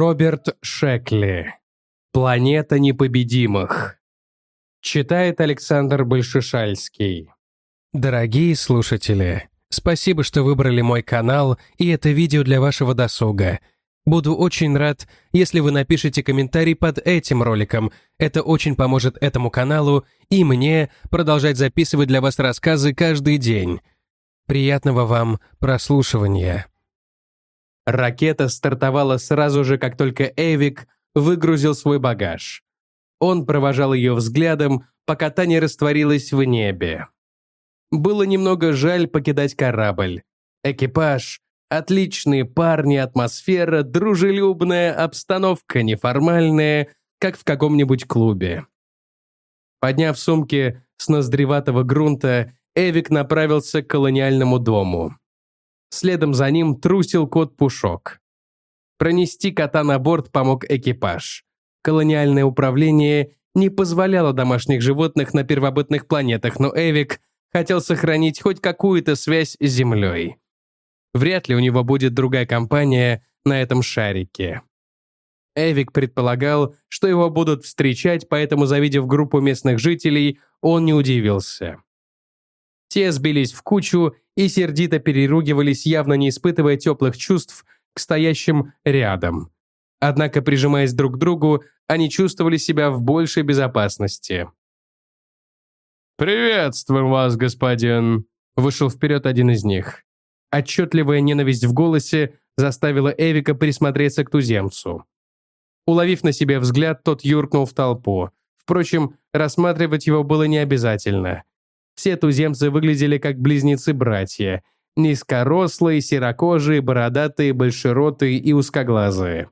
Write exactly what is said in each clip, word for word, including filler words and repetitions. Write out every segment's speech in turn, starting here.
Роберт Шекли. «Планета непобедимых». Читает Александр Большишальский. Дорогие слушатели, спасибо, что выбрали мой канал и это видео для вашего досуга. Буду очень рад, если вы напишите комментарий под этим роликом. Это очень поможет этому каналу и мне продолжать записывать для вас рассказы каждый день. Приятного вам прослушивания. Ракета стартовала сразу же, как только Эвик выгрузил свой багаж. Он провожал ее взглядом, пока та не растворилась в небе. Было немного жаль покидать корабль. Экипаж, отличные парни, атмосфера, дружелюбная, обстановка неформальная, как в каком-нибудь клубе. Подняв сумки с ноздреватого грунта, Эвик направился к колониальному дому. Следом за ним трусил кот Пушок. Пронести кота на борт помог экипаж. Колониальное управление не позволяло домашних животных на первобытных планетах, но Эвик хотел сохранить хоть какую-то связь с Землей. Вряд ли у него будет другая компания на этом шарике. Эвик предполагал, что его будут встречать, поэтому, завидев группу местных жителей, он не удивился. Те сбились в кучу и сердито переругивались, явно не испытывая теплых чувств к стоящим рядом. Однако, прижимаясь друг к другу, они чувствовали себя в большей безопасности. «Приветствуем вас, господин!» – вышел вперед один из них. Отчетливая ненависть в голосе заставила Эвика присмотреться к туземцу. Уловив на себе взгляд, тот юркнул в толпу. Впрочем, рассматривать его было не обязательно. Все туземцы выглядели как близнецы-братья. Низкорослые, серокожие, бородатые, большеротые и узкоглазые.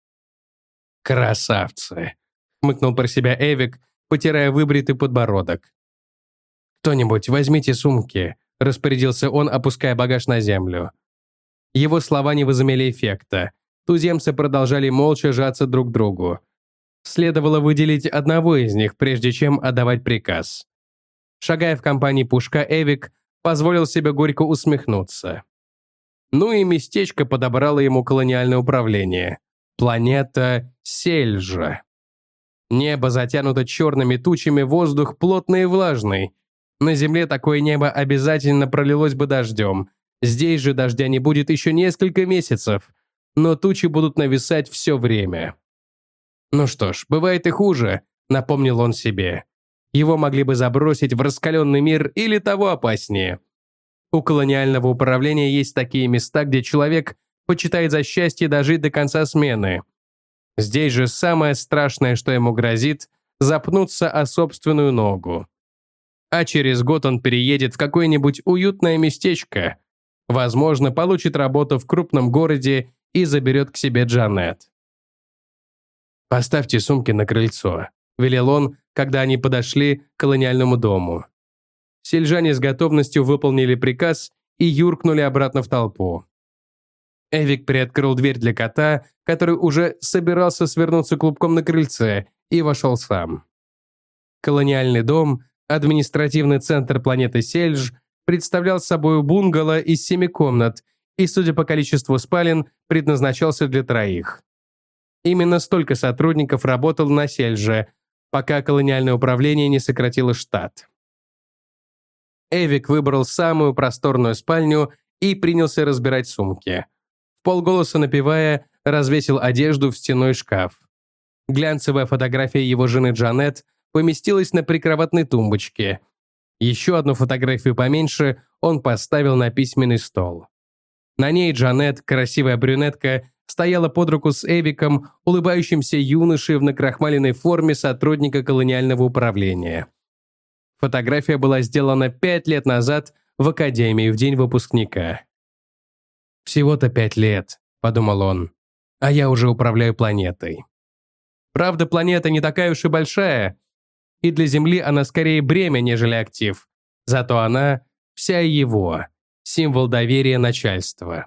«Красавцы!» — хмыкнул про себя Эвик, потирая выбритый подбородок. «Кто-нибудь, возьмите сумки», — распорядился он, опуская багаж на землю. Его слова не возымели эффекта. Туземцы продолжали молча жаться друг к другу. Следовало выделить одного из них, прежде чем отдавать приказ. Шагая в компании Пушка, Эвик позволил себе горько усмехнуться. Ну и местечко подобрало ему колониальное управление. Планета Сельжа. Небо затянуто черными тучами, воздух плотный и влажный. На Земле такое небо обязательно пролилось бы дождем. Здесь же дождя не будет еще несколько месяцев, но тучи будут нависать все время. Ну что ж, бывает и хуже, напомнил он себе. Его могли бы забросить в раскаленный мир или того опаснее. У колониального управления есть такие места, где человек почитает за счастье дожить до конца смены. Здесь же самое страшное, что ему грозит, запнуться о собственную ногу. А через год он переедет в какое-нибудь уютное местечко. Возможно, получит работу в крупном городе и заберет к себе Джанет. «Поставьте сумки на крыльцо», — велел он, когда они подошли к колониальному дому. Сельжане с готовностью выполнили приказ и юркнули обратно в толпу. Эвик приоткрыл дверь для кота, который уже собирался свернуться клубком на крыльце, и вошел сам. Колониальный дом, административный центр планеты Сельж, представлял собой бунгало из семи комнат и, судя по количеству спален, предназначался для троих. Именно столько сотрудников работало на Сельже, пока колониальное управление не сократило штат. Эвик выбрал самую просторную спальню и принялся разбирать сумки. Вполголоса напевая, развесил одежду в стенной шкаф. Глянцевая фотография его жены Джанет поместилась на прикроватной тумбочке. Еще одну фотографию поменьше он поставил на письменный стол. На ней Джанет, красивая брюнетка, стояла под руку с Эвиком, улыбающимся юношей в накрахмаленной форме сотрудника колониального управления. Фотография была сделана пять лет назад в академии в день выпускника. «Всего-то пять лет», — подумал он, — «а я уже управляю планетой». Правда, планета не такая уж и большая, и для Земли она скорее бремя, нежели актив. Зато она вся его, символ доверия начальства.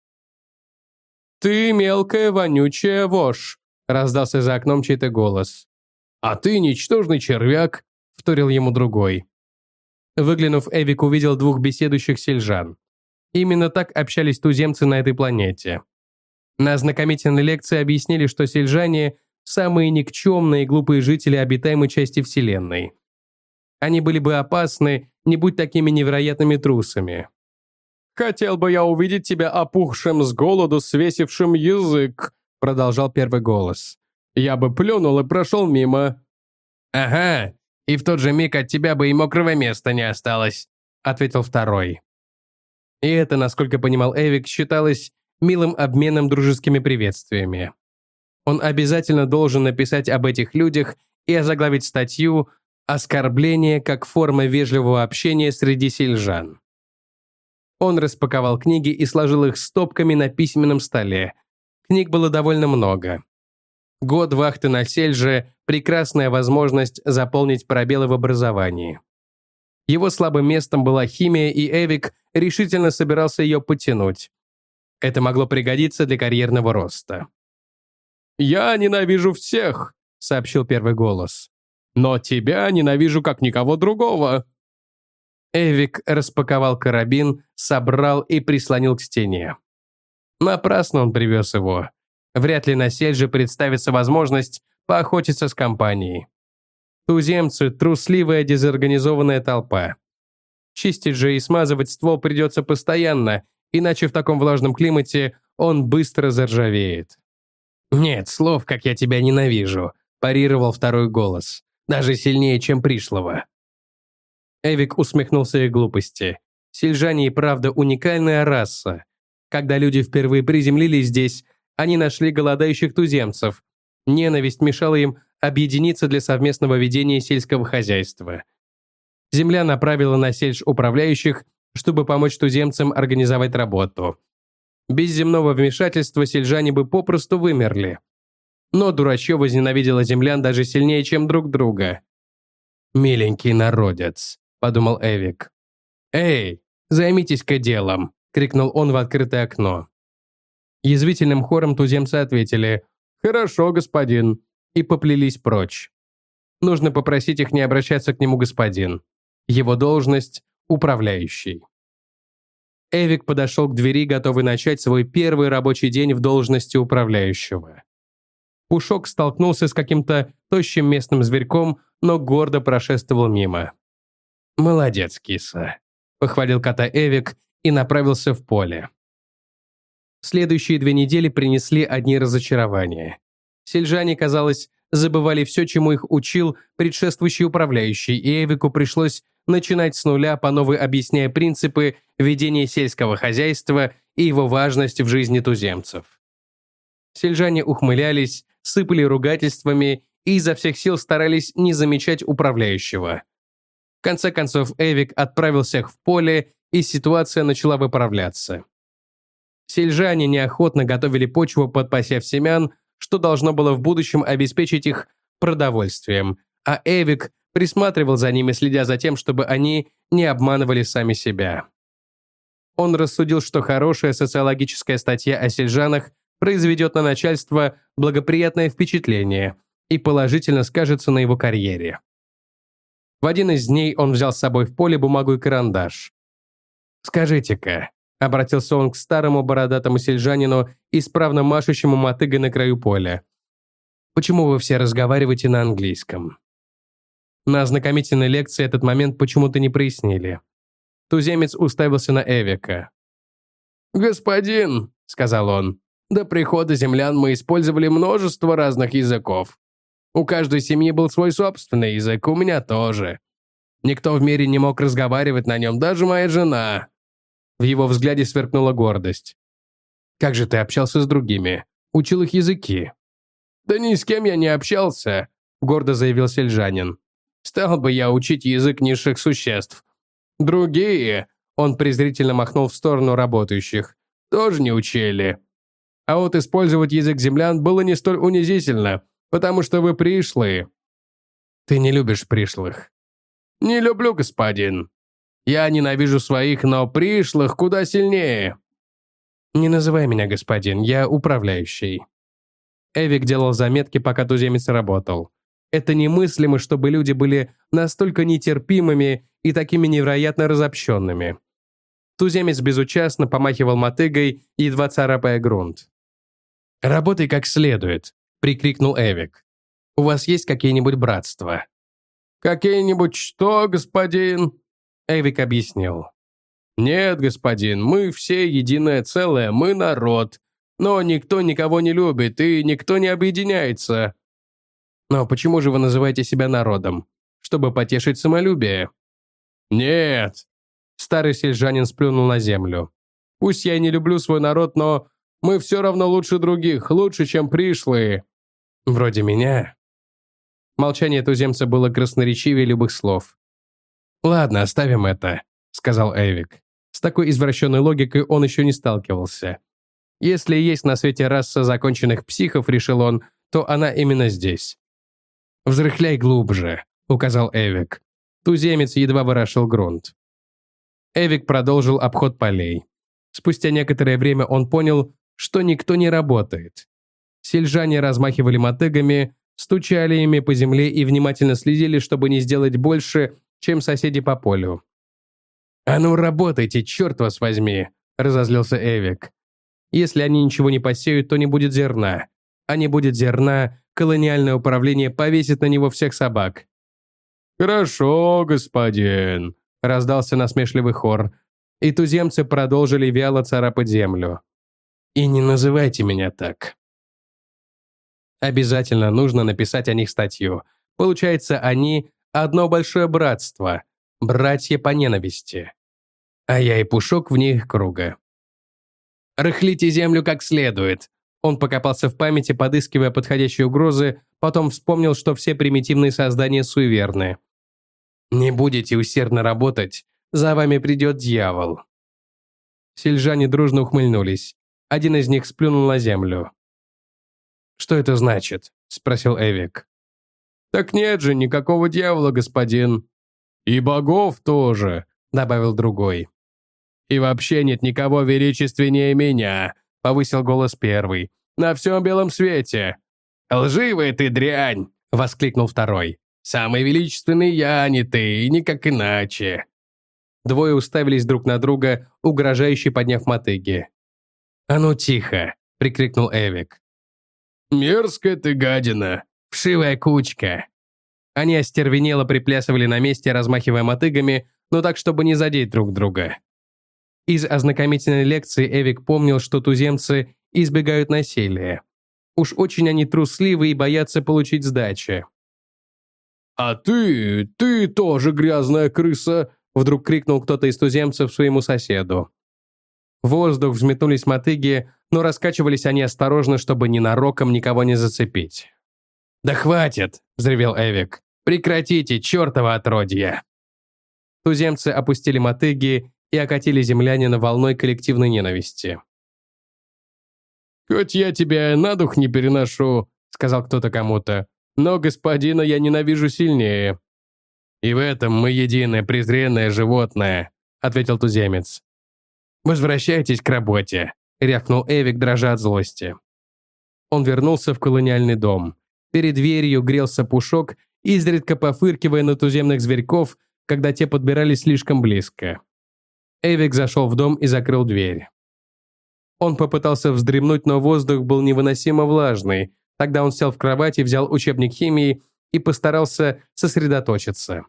«Ты мелкая, вонючая вошь», — раздался за окном чей-то голос. «А ты ничтожный червяк», — вторил ему другой. Выглянув, Эвик увидел двух беседующих сельжан. Именно так общались туземцы на этой планете. На ознакомительной лекции объяснили, что сельджане – самые никчемные и глупые жители обитаемой части Вселенной. Они были бы опасны, не будь такими невероятными трусами. «Хотел бы я увидеть тебя опухшим с голоду, свесившим язык», продолжал первый голос. «Я бы плюнул и прошел мимо». «Ага, и в тот же миг от тебя бы и мокрого места не осталось», ответил второй. И это, насколько понимал Эвик, считалось милым обменом дружескими приветствиями. Он обязательно должен написать об этих людях и озаглавить статью «Оскорбление как форма вежливого общения среди сельджан». Он распаковал книги и сложил их стопками на письменном столе. Книг было довольно много. Год вахты на сельже – прекрасная возможность заполнить пробелы в образовании. Его слабым местом была химия, и Эвик решительно собирался ее подтянуть. Это могло пригодиться для карьерного роста. «Я ненавижу всех», — сообщил первый голос. «Но тебя ненавижу как никого другого». Эвик распаковал карабин, собрал и прислонил к стене. Напрасно он привез его. Вряд ли на сельже представится возможность поохотиться с компанией. Туземцы – трусливая дезорганизованная толпа. Чистить же и смазывать ствол придется постоянно, иначе в таком влажном климате он быстро заржавеет. «Нет слов, как я тебя ненавижу», – парировал второй голос. «Даже сильнее, чем пришлого». Эвик усмехнулся их глупости. Сельджане и правда уникальная раса. Когда люди впервые приземлились здесь, они нашли голодающих туземцев. Ненависть мешала им объединиться для совместного ведения сельского хозяйства. Земля направила на сельдж управляющих, чтобы помочь туземцам организовать работу. Без земного вмешательства сельджане бы попросту вымерли. Но Дурачье возненавидела землян даже сильнее, чем друг друга. «Миленький народец», — подумал Эвик. «Эй, займитесь-ка делом», — крикнул он в открытое окно. Язвительным хором туземцы ответили «Хорошо, господин», и поплелись прочь. Нужно попросить их не обращаться к нему господин. Его должность – управляющий. Эвик подошел к двери, готовый начать свой первый рабочий день в должности управляющего. Пушок столкнулся с каким-то тощим местным зверьком, но гордо прошествовал мимо. «Молодец, киса», – похвалил кота Эвик и направился в поле. Следующие две недели принесли одни разочарования. Сельджане, казалось, забывали все, чему их учил предшествующий управляющий, и Эвику пришлось начинать с нуля, по новой объясняя принципы ведения сельского хозяйства и его важность в жизни туземцев. Сельджане ухмылялись, сыпали ругательствами и изо всех сил старались не замечать управляющего. В конце концов, Эвик отправился их в поле, и ситуация начала выправляться. Сельджане неохотно готовили почву под посев семян, что должно было в будущем обеспечить их продовольствием, а Эвик присматривал за ними, следя за тем, чтобы они не обманывали сами себя. Он рассудил, что хорошая социологическая статья о сельджанах произведет на начальство благоприятное впечатление и положительно скажется на его карьере. В один из дней он взял с собой в поле бумагу и карандаш. «Скажите-ка», — обратился он к старому бородатому сельджанину, исправно машущему мотыгой на краю поля, «почему вы все разговариваете на английском?» На ознакомительной лекции этот момент почему-то не прояснили. Туземец уставился на Эвика. «Господин», — сказал он, — «до прихода землян мы использовали множество разных языков. У каждой семьи был свой собственный язык, у меня тоже. Никто в мире не мог разговаривать на нем, даже моя жена». В его взгляде сверкнула гордость. «Как же ты общался с другими? Учил их языки?» «Да ни с кем я не общался», — гордо заявил сельджанин. «Стал бы я учить язык низших существ. Другие», — он презрительно махнул в сторону работающих, — «тоже не учили. А вот использовать язык землян было не столь унизительно, потому что вы пришлые». «Ты не любишь пришлых». «Не люблю, господин. Я ненавижу своих, но пришлых куда сильнее». «Не называй меня господин, я управляющий». Эвик делал заметки, пока туземец работал. Это немыслимо, чтобы люди были настолько нетерпимыми и такими невероятно разобщенными. Туземец безучастно помахивал мотыгой, едва царапая грунт. «Работай как следует», — прикрикнул Эвик. «У вас есть какие-нибудь братства?» «Какие-нибудь что, господин?» Эвик объяснил. «Нет, господин, мы все единое целое, мы народ. Но никто никого не любит, и никто не объединяется». «Но почему же вы называете себя народом? Чтобы потешить самолюбие?» «Нет!» Старый сельджанин сплюнул на землю. «Пусть я и не люблю свой народ, но мы все равно лучше других, лучше, чем пришлые. Вроде меня». Молчание туземца было красноречивее любых слов. «Ладно, оставим это», — сказал Эвик. С такой извращенной логикой он еще не сталкивался. «Если есть на свете раса законченных психов, — решил он, — то она именно здесь». «Взрыхляй глубже», — указал Эвик. Туземец едва ворошил грунт. Эвик продолжил обход полей. Спустя некоторое время он понял, что никто не работает. Сельджане размахивали мотыгами, стучали ими по земле и внимательно следили, чтобы не сделать больше, чем соседи по полю. «А ну работайте, черт вас возьми!» – разозлился Эвик. «Если они ничего не посеют, то не будет зерна. А не будет зерна, колониальное управление повесит на него всех собак». «Хорошо, господин», – раздался насмешливый хор, и туземцы продолжили вяло царапать землю. «И не называйте меня так». Обязательно нужно написать о них статью. Получается, они – одно большое братство, братья по ненависти. А я и Пушок вне их круга. «Рыхлите землю как следует». Он покопался в памяти, подыскивая подходящие угрозы, потом вспомнил, что все примитивные создания суеверны. «Не будете усердно работать, за вами придет дьявол». Сельджане дружно ухмыльнулись. Один из них сплюнул на землю. «Что это значит?» – спросил Эвик. «Так нет же никакого дьявола, господин». «И богов тоже», – добавил другой. «И вообще нет никого величественнее меня», – повысил голос первый. «На всем белом свете». «Лживая ты дрянь!» – воскликнул второй. «Самый величественный я, а не ты, и никак иначе». Двое уставились друг на друга, угрожающе подняв мотыги. «А ну тихо!» – прикрикнул Эвик. «Мерзкая ты гадина! Вшивая кучка!» Они остервенело приплясывали на месте, размахивая мотыгами, но так, чтобы не задеть друг друга. Из ознакомительной лекции Эвик помнил, что туземцы избегают насилия. Уж очень они трусливы и боятся получить сдачи. «А ты, ты тоже грязная крыса!» — вдруг крикнул кто-то из туземцев своему соседу. В воздух взметнулись мотыги, но раскачивались они осторожно, чтобы ненароком никого не зацепить. «Да хватит!» — взревел Эвик. «Прекратите, чертово отродье!» Туземцы опустили мотыги и окатили землянина волной коллективной ненависти. «Хоть я тебя на дух не переношу», — сказал кто-то кому-то, «но господина я ненавижу сильнее». «И в этом мы единое презренное животное», — ответил туземец. «Возвращайтесь к работе», — рявкнул Эвик, дрожа от злости. Он вернулся в колониальный дом. Перед дверью грелся Пушок, изредка пофыркивая на туземных зверьков, когда те подбирались слишком близко. Эвик зашел в дом и закрыл дверь. Он попытался вздремнуть, но воздух был невыносимо влажный. Тогда он сел в кровати, взял учебник химии и постарался сосредоточиться.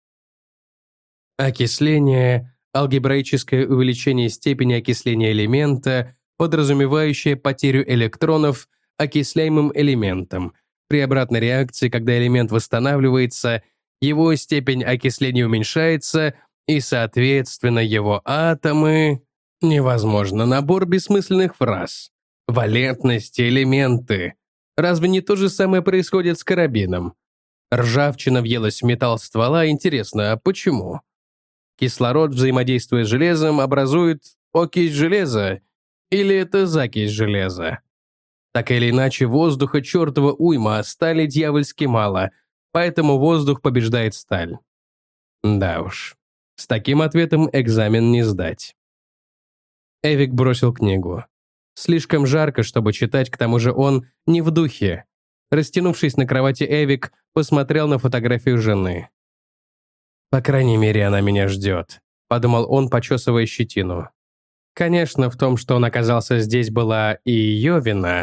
Окисление – алгебраическое увеличение степени окисления элемента, подразумевающее потерю электронов окисляемым элементом. При обратной реакции, когда элемент восстанавливается, его степень окисления уменьшается, и, соответственно, его атомы... Невозможно набор бессмысленных фраз. Валентности, элементы. Разве не то же самое происходит с карабином? Ржавчина въелась в металл ствола, интересно, а почему? Кислород, взаимодействуя с железом, образует окись железа, или это закись железа? Так или иначе, воздуха чертова уйма, а стали дьявольски мало, поэтому воздух побеждает сталь. Да уж, с таким ответом экзамен не сдать. Эвик бросил книгу. Слишком жарко, чтобы читать, к тому же он не в духе. Растянувшись на кровати, Эвик посмотрел на фотографию жены. «По крайней мере, она меня ждет», — подумал он, почесывая щетину. Конечно, в том, что он оказался здесь, была и ее вина,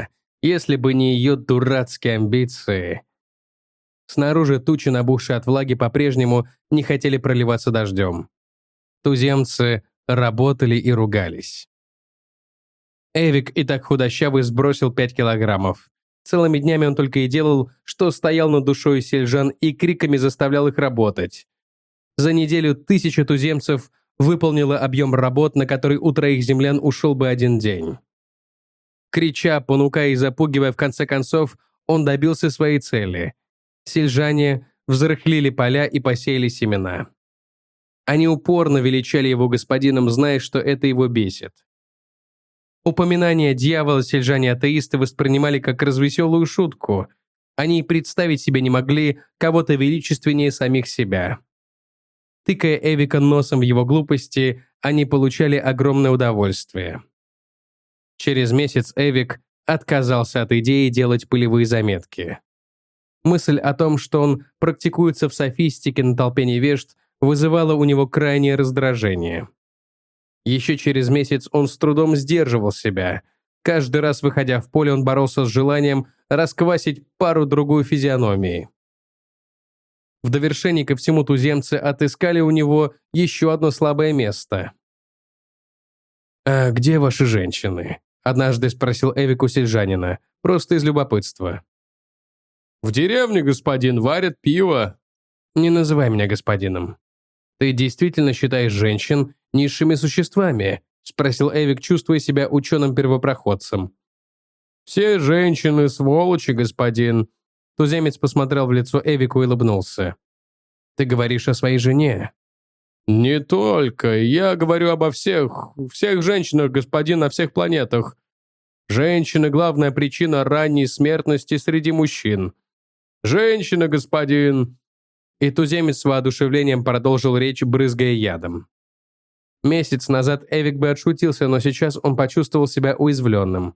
Если бы не ее дурацкие амбиции. Снаружи тучи, набухшие от влаги, по-прежнему не хотели проливаться дождем. Туземцы работали и ругались. Эвик, и так худощавый, сбросил пять килограммов. Целыми днями он только и делал, что стоял над душой сельджан и криками заставлял их работать. За неделю тысяча туземцев выполнила объем работ, на который у троих землян ушел бы один день. Крича, понукая и запугивая, в конце концов, он добился своей цели. Сельджане взрыхлили поля и посеяли семена. Они упорно величали его господином, зная, что это его бесит. Упоминание дьявола сельджане-атеисты воспринимали как развеселую шутку. Они и представить себе не могли кого-то величественнее самих себя. Тыкая Эвика носом в его глупости, они получали огромное удовольствие. Через месяц Эвик отказался от идеи делать пылевые заметки. Мысль о том, что он практикуется в софистике на толпе невежд, вызывала у него крайнее раздражение. Еще через месяц он с трудом сдерживал себя. Каждый раз, выходя в поле, он боролся с желанием расквасить пару-другую физиономии. В довершении ко всему туземцы отыскали у него еще одно слабое место. «А где ваши женщины?» – однажды спросил Эвик у сельджанина, просто из любопытства. «В деревне, господин, варят пиво». «Не называй меня господином. Ты действительно считаешь женщин низшими существами?» – спросил Эвик, чувствуя себя ученым-первопроходцем. «Все женщины сволочи, господин». Туземец посмотрел в лицо Эвику и улыбнулся. «Ты говоришь о своей жене?» «Не только. Я говорю обо всех, всех женщинах, господин, на всех планетах. Женщины – главная причина ранней смертности среди мужчин. Женщина, господин!» И туземец с воодушевлением продолжил речь, брызгая ядом. Месяц назад Эвик бы отшутился, но сейчас он почувствовал себя уязвленным.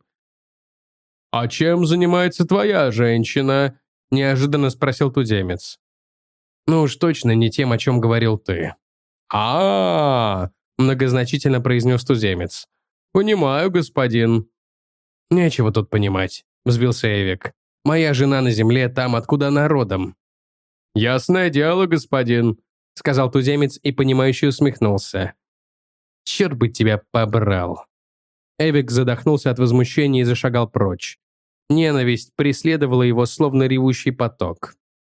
«А чем занимается твоя женщина?» – неожиданно спросил туземец. «Ну уж точно не тем, о чем говорил ты». «А-а-а!» – многозначительно произнес туземец. «Понимаю, господин». «Нечего тут понимать», – взвился Эвик. «Моя жена на земле, там, откуда она родом». «Ясное дело, господин», – сказал туземец и, понимающе усмехнулся. «Черт бы тебя побрал». Эвик задохнулся от возмущения и зашагал прочь. Ненависть преследовала его, словно ревущий поток.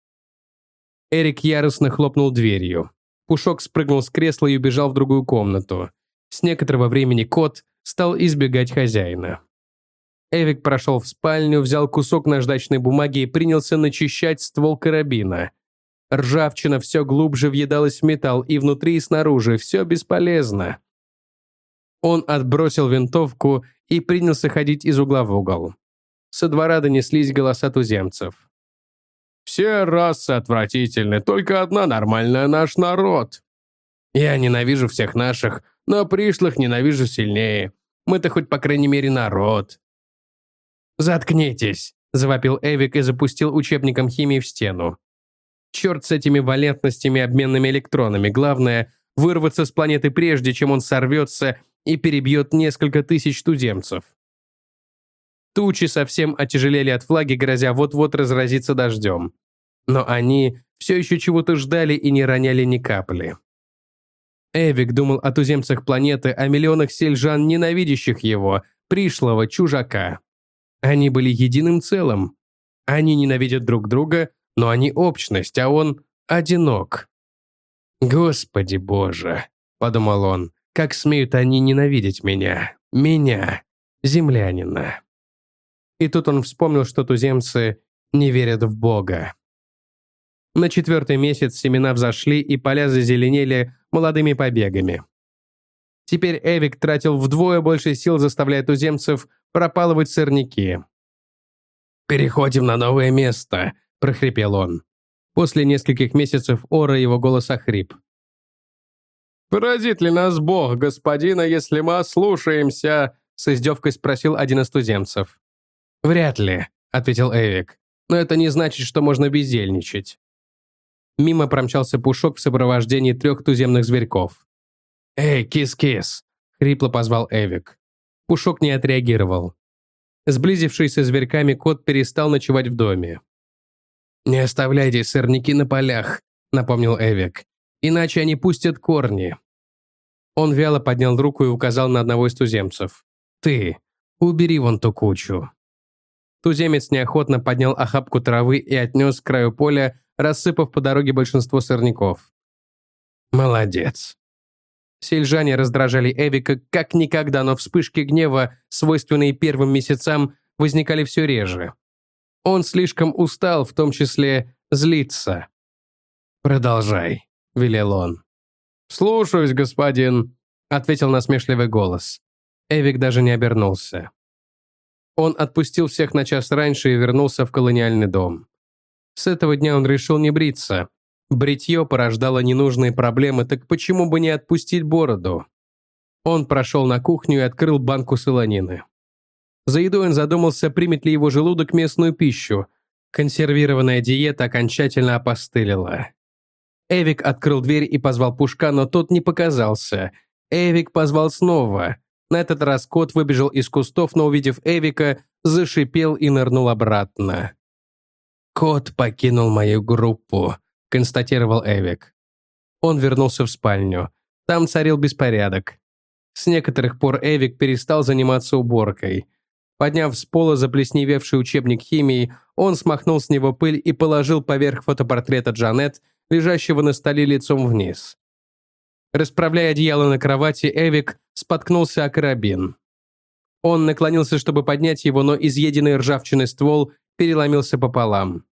Эрик яростно хлопнул дверью. Пушок спрыгнул с кресла и убежал в другую комнату. С некоторого времени кот стал избегать хозяина. Эвик прошел в спальню, взял кусок наждачной бумаги и принялся начищать ствол карабина. Ржавчина все глубже въедалась в металл, и внутри, и снаружи, все бесполезно. Он отбросил винтовку и принялся ходить из угла в угол. Со двора донеслись голоса туземцев. «Все расы отвратительны, только одна нормальная — наш народ. Я ненавижу всех наших, но пришлых ненавижу сильнее. Мы-то хоть по крайней мере народ». «Заткнитесь», — завопил Эвик и запустил учебником химии в стену. «Черт с этими валентностями и обменными электронами. Главное — вырваться с планеты прежде, чем он сорвется и перебьет несколько тысяч туземцев». Тучи совсем отяжелели от влаги, грозя вот-вот разразиться дождем. Но они все еще чего-то ждали и не роняли ни капли. Эвик думал о туземцах планеты, о миллионах сельджан, ненавидящих его, пришлого чужака. Они были единым целым. Они ненавидят друг друга, но они общность, а он одинок. «Господи Боже», — подумал он, — «как смеют они ненавидеть меня, меня, землянина». И тут он вспомнил, что туземцы не верят в Бога. На четвертый месяц семена взошли, и поля зазеленели молодыми побегами. Теперь Эвик тратил вдвое больше сил, заставляя туземцев пропалывать сорняки. «Переходим на новое место», – прохрипел он. После нескольких месяцев ора его голос охрип. «Поразит ли нас Бог, господина, если мы ослушаемся?» – с издевкой спросил один из туземцев. «Вряд ли», — ответил Эвик. «Но это не значит, что можно бездельничать». Мимо промчался Пушок в сопровождении трех туземных зверьков. «Эй, кис-кис!» — хрипло позвал Эвик. Пушок не отреагировал. Сблизившийся с зверьками кот перестал ночевать в доме. «Не оставляйте сорняки на полях», — напомнил Эвик, «иначе они пустят корни». Он вяло поднял руку и указал на одного из туземцев. «Ты, убери вон ту кучу». Туземец неохотно поднял охапку травы и отнес к краю поля, рассыпав по дороге большинство сорняков. «Молодец». Сельжане раздражали Эвика как никогда, но вспышки гнева, свойственные первым месяцам, возникали все реже. Он слишком устал, в том числе злиться. «Продолжай», — велел он. «Слушаюсь, господин», — ответил насмешливый голос. Эвик даже не обернулся. Он отпустил всех на час раньше и вернулся в колониальный дом. С этого дня он решил не бриться. Бритье порождало ненужные проблемы, так почему бы не отпустить бороду? Он прошел на кухню и открыл банку солонины. За едой он задумался, примет ли его желудок местную пищу. Консервированная диета окончательно опостылила. Эвик открыл дверь и позвал Пушка, но тот не показался. Эвик позвал снова. На этот раз кот выбежал из кустов, но, увидев Эвика, зашипел и нырнул обратно. «Кот покинул мою группу», — констатировал Эвик. Он вернулся в спальню. Там царил беспорядок. С некоторых пор Эвик перестал заниматься уборкой. Подняв с пола заплесневевший учебник химии, он смахнул с него пыль и положил поверх фотопортрета Джанет, лежащего на столе лицом вниз. Расправляя одеяло на кровати, Эвик споткнулся о карабин. Он наклонился, чтобы поднять его, но изъеденный ржавчиной ствол переломился пополам.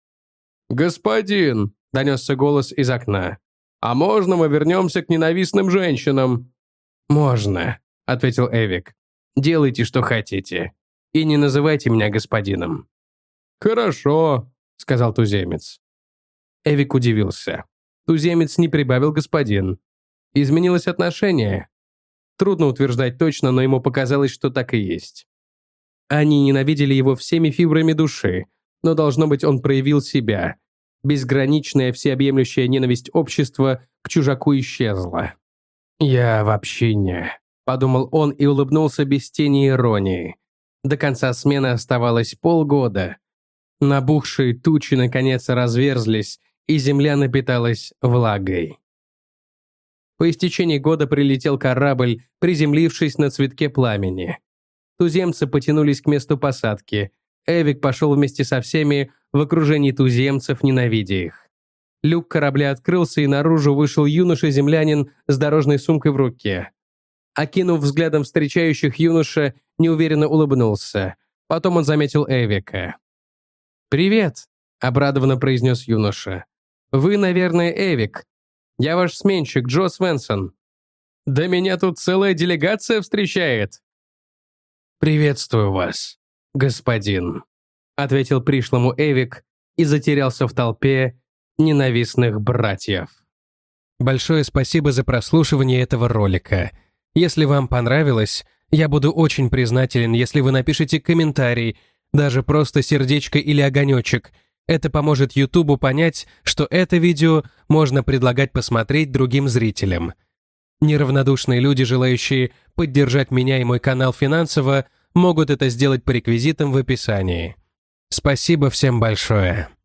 «Господин!» — донесся голос из окна. «А можно мы вернемся к ненавистным женщинам?» «Можно», — ответил Эвик. «Делайте, что хотите. И не называйте меня господином». «Хорошо», — сказал туземец. Эвик удивился. Туземец не прибавил господин. Изменилось отношение. Трудно утверждать точно, но ему показалось, что так и есть. Они ненавидели его всеми фибрами души, но, должно быть, он проявил себя. Безграничная всеобъемлющая ненависть общества к чужаку исчезла. «Я вообще не», — подумал он и улыбнулся без тени иронии. До конца смены оставалось полгода. Набухшие тучи наконец разверзлись, и земля напиталась влагой. По истечении года прилетел корабль, приземлившись на цветке пламени. Туземцы потянулись к месту посадки. Эвик пошел вместе со всеми в окружении туземцев, ненавидя их. Люк корабля открылся, и наружу вышел юноша-землянин с дорожной сумкой в руке. Окинув взглядом встречающих, юноша неуверенно улыбнулся. Потом он заметил Эвика. «Привет», — обрадованно произнес юноша. «Вы, наверное, Эвик. Я ваш сменщик, Джо Свенсон. Да меня тут целая делегация встречает». «Приветствую вас, господин», — ответил пришлому Эвик и затерялся в толпе ненавистных братьев. Большое спасибо за прослушивание этого ролика. Если вам понравилось, я буду очень признателен, если вы напишите комментарий, даже просто сердечко или огонечек. Это поможет Ютубу понять, что это видео можно предлагать посмотреть другим зрителям. Неравнодушные люди, желающие поддержать меня и мой канал финансово, могут это сделать по реквизитам в описании. Спасибо всем большое.